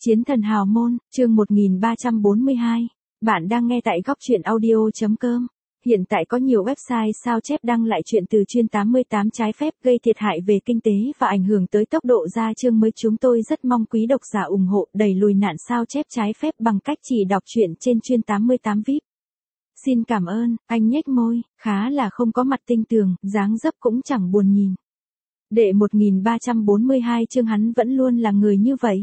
Chiến thần hào môn, chương 1342. Bạn đang nghe tại góc truyện audio.com. Hiện tại có nhiều website sao chép đăng lại chuyện từ chuyên 88 trái phép gây thiệt hại về kinh tế và ảnh hưởng tới tốc độ ra chương mới. Chúng tôi rất mong quý độc giả ủng hộ đẩy lùi nạn sao chép trái phép bằng cách chỉ đọc truyện trên chuyên 88 VIP. Xin cảm ơn. Anh nhếch môi, khá là không có mặt tinh tường, dáng dấp cũng chẳng buồn nhìn. Đệ 1342 chương hắn vẫn luôn là người như vậy.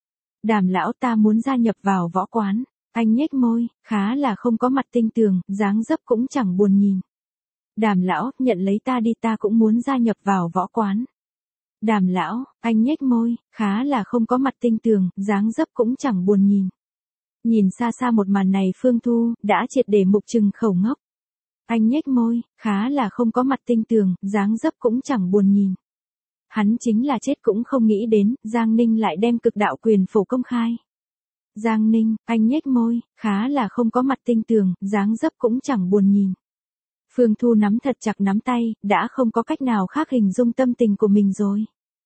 Đàm lão, ta muốn gia nhập vào võ quán. Anh nhếch môi, khá là không có mặt tinh tường, dáng dấp cũng chẳng buồn nhìn. Đàm lão, nhận lấy ta đi, ta cũng muốn gia nhập vào võ quán. Đàm lão, anh nhếch môi, khá là không có mặt tinh tường, dáng dấp cũng chẳng buồn nhìn. Nhìn xa xa một màn này, Phương Thu đã triệt để mục trừng khẩu ngốc. Anh nhếch môi, khá là không có mặt tinh tường, dáng dấp cũng chẳng buồn nhìn. Hắn chính là chết cũng không nghĩ đến, Giang Ninh lại đem cực đạo quyền phổ công khai. Giang Ninh, anh nhếch môi, khá là không có mặt tinh tường, dáng dấp cũng chẳng buồn nhìn. Phương Thu nắm thật chặt nắm tay, đã không có cách nào khác hình dung tâm tình của mình rồi.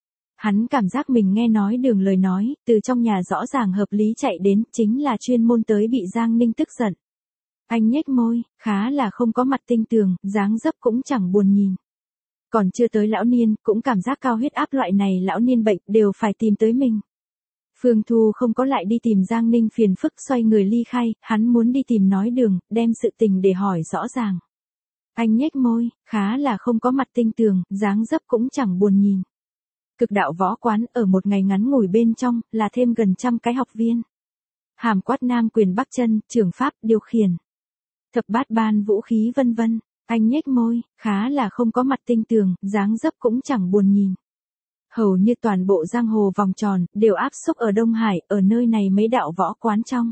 Hắn cảm giác mình nghe nói đường lời nói, từ trong nhà rõ ràng hợp lý chạy đến, chính là chuyên môn tới bị Giang Ninh tức giận. Anh nhếch môi, khá là không có mặt tinh tường, dáng dấp cũng chẳng buồn nhìn. Còn chưa tới lão niên, cũng cảm giác cao huyết áp loại này lão niên bệnh, đều phải tìm tới mình. Phương Thu không có lại đi tìm Giang Ninh phiền phức, xoay người ly khai, hắn muốn đi tìm nói đường, đem sự tình để hỏi rõ ràng. Anh nhếch môi, khá là không có mặt tinh tường, dáng dấp cũng chẳng buồn nhìn. Cực đạo võ quán ở một ngày ngắn ngủi bên trong, là thêm gần 100 cái học viên. Hàm quát nam quyền bắc chân, trưởng pháp, điều khiển. Thập bát ban vũ khí vân vân. Anh nhếch môi, khá là không có mặt tinh tường, dáng dấp cũng chẳng buồn nhìn. Hầu như toàn bộ giang hồ vòng tròn, đều áp xúc ở Đông Hải, ở nơi này mấy đạo võ quán trong.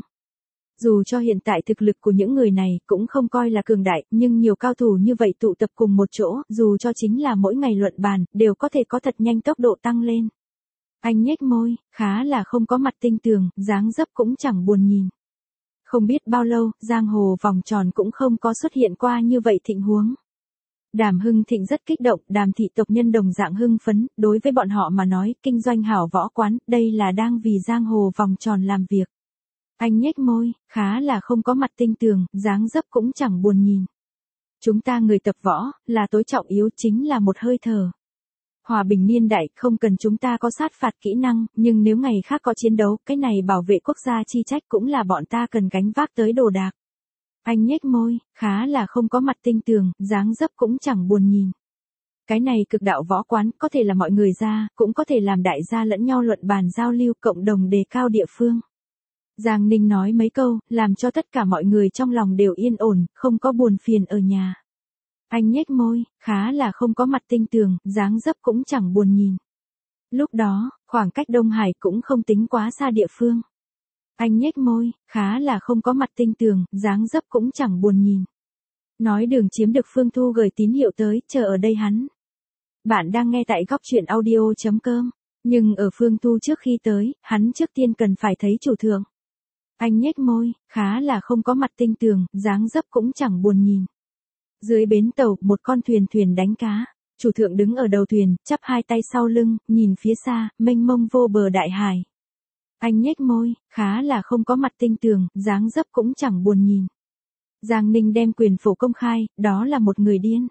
Dù cho hiện tại thực lực của những người này cũng không coi là cường đại, nhưng nhiều cao thủ như vậy tụ tập cùng một chỗ, dù cho chính là mỗi ngày luận bàn, đều có thể có thật nhanh tốc độ tăng lên. Anh nhếch môi, khá là không có mặt tinh tường, dáng dấp cũng chẳng buồn nhìn. Không biết bao lâu, giang hồ vòng tròn cũng không có xuất hiện qua như vậy thịnh huống. Đàm Hưng Thịnh rất kích động, Đàm thị tộc nhân đồng dạng hưng phấn, đối với bọn họ mà nói, kinh doanh hảo võ quán, đây là đang vì giang hồ vòng tròn làm việc. Anh nhếch môi, khá là không có mặt tinh tường, dáng dấp cũng chẳng buồn nhìn. Chúng ta người tập võ, là tối trọng yếu, chính là một hơi thở. Hòa bình niên đại, không cần chúng ta có sát phạt kỹ năng, nhưng nếu ngày khác có chiến đấu, cái này bảo vệ quốc gia chi trách cũng là bọn ta cần gánh vác tới đồ đạc. Anh nhếch môi, khá là không có mặt tinh tường, dáng dấp cũng chẳng buồn nhìn. Cái này cực đạo võ quán, có thể là mọi người ra, cũng có thể làm đại gia lẫn nhau luận bàn giao lưu, cộng đồng đề cao địa phương. Giang Ninh nói mấy câu, làm cho tất cả mọi người trong lòng đều yên ổn, không có buồn phiền ở nhà. Anh nhếch môi, khá là không có mặt tinh tường, dáng dấp cũng chẳng buồn nhìn. Lúc đó, khoảng cách Đông Hải cũng không tính quá xa địa phương. Anh nhếch môi, khá là không có mặt tinh tường, dáng dấp cũng chẳng buồn nhìn. Nói đường chiếm được Phương Thu gửi tín hiệu tới, chờ ở đây hắn. Bạn đang nghe tại góc truyện audio.com. Nhưng ở Phương Thu trước khi tới, hắn trước tiên cần phải thấy chủ thượng. Anh nhếch môi, khá là không có mặt tinh tường, dáng dấp cũng chẳng buồn nhìn. Dưới bến tàu, một con thuyền đánh cá. Chủ thượng đứng ở đầu thuyền, chắp hai tay sau lưng, nhìn phía xa, mênh mông vô bờ đại hải. Anh nhếch môi, khá là không có mặt tinh tường, dáng dấp cũng chẳng buồn nhìn. Giang Ninh đem quyền phổ công khai, đó là một người điên.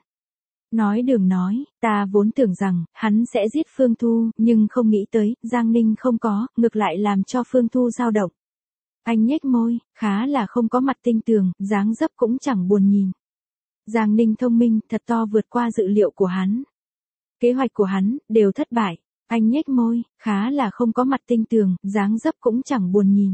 Nói đường nói, ta vốn tưởng rằng, hắn sẽ giết Phương Thu, nhưng không nghĩ tới, Giang Ninh không có, ngược lại làm cho Phương Thu dao động. Anh nhếch môi, khá là không có mặt tinh tường, dáng dấp cũng chẳng buồn nhìn. Giang Ninh thông minh, thật to vượt qua dự liệu của hắn. Kế hoạch của hắn, đều thất bại. Anh nhếch môi, khá là không có mặt tinh tường, dáng dấp cũng chẳng buồn nhìn.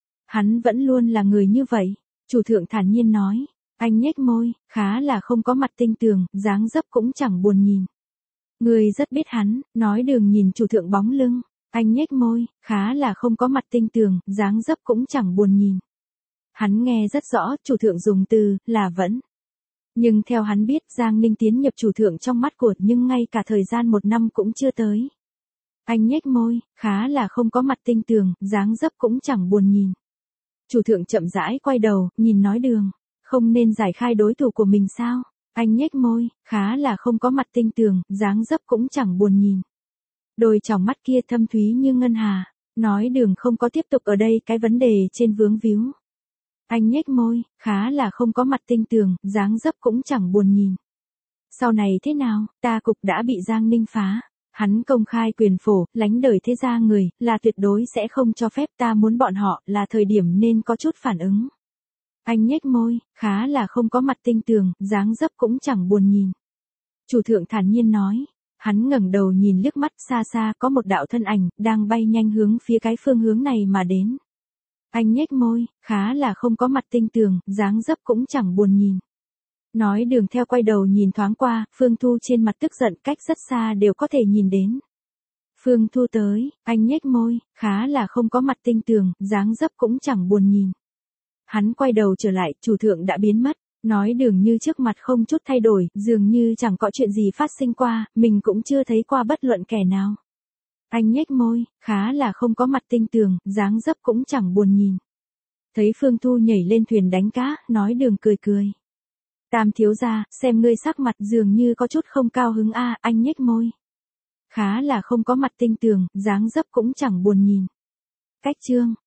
Hắn vẫn luôn là người như vậy. Chủ thượng thản nhiên nói. Anh nhếch môi, khá là không có mặt tinh tường, dáng dấp cũng chẳng buồn nhìn. Người rất biết hắn, nói đường nhìn chủ thượng bóng lưng. Anh nhếch môi, khá là không có mặt tinh tường, dáng dấp cũng chẳng buồn nhìn. Hắn nghe rất rõ, chủ thượng dùng từ, là vẫn. Nhưng theo hắn biết, Giang Ninh tiến nhập chủ thượng trong mắt của, nhưng ngay cả thời gian 1 năm cũng chưa tới. Anh nhếch môi, khá là không có mặt tinh tường, dáng dấp cũng chẳng buồn nhìn. Chủ thượng chậm rãi quay đầu, nhìn nói đường. Không nên giải khai đối thủ của mình sao? Anh nhếch môi, khá là không có mặt tinh tường, dáng dấp cũng chẳng buồn nhìn. Đôi tròng mắt kia thâm thúy như ngân hà. Nói Đường không có tiếp tục ở đây cái vấn đề trên vướng víu. Anh nhếch môi, khá là không có mặt tinh tường, dáng dấp cũng chẳng buồn nhìn. Sau này thế nào, ta cục đã bị Giang Ninh phá. Hắn công khai quyền phổ, lánh đời thế gia người, là tuyệt đối sẽ không cho phép, ta muốn bọn họ, là thời điểm nên có chút phản ứng. Anh nhếch môi, khá là không có mặt tinh tường, dáng dấp cũng chẳng buồn nhìn. Chủ thượng thản nhiên nói. Hắn ngẩng đầu nhìn liếc mắt, xa xa có một đạo thân ảnh, đang bay nhanh hướng phía cái phương hướng này mà đến. Anh nhếch môi, khá là không có mặt tinh tường, dáng dấp cũng chẳng buồn nhìn. Nói Đường theo quay đầu nhìn thoáng qua, Phương Thu trên mặt tức giận, cách rất xa đều có thể nhìn đến. Phương Thu tới, anh nhếch môi, khá là không có mặt tinh tường, dáng dấp cũng chẳng buồn nhìn. Hắn quay đầu trở lại, chủ thượng đã biến mất. Nói Đường như trước mặt không chút thay đổi, dường như chẳng có chuyện gì phát sinh qua, mình cũng chưa thấy qua bất luận kẻ nào. Anh nhếch môi, khá là không có mặt tinh tường, dáng dấp cũng chẳng buồn nhìn. Thấy Phương Thu nhảy lên thuyền đánh cá, Nói Đường cười cười. Tam thiếu gia, xem ngươi sắc mặt dường như có chút không cao hứng a, anh nhếch môi. Khá là không có mặt tinh tường, dáng dấp cũng chẳng buồn nhìn. Cách chương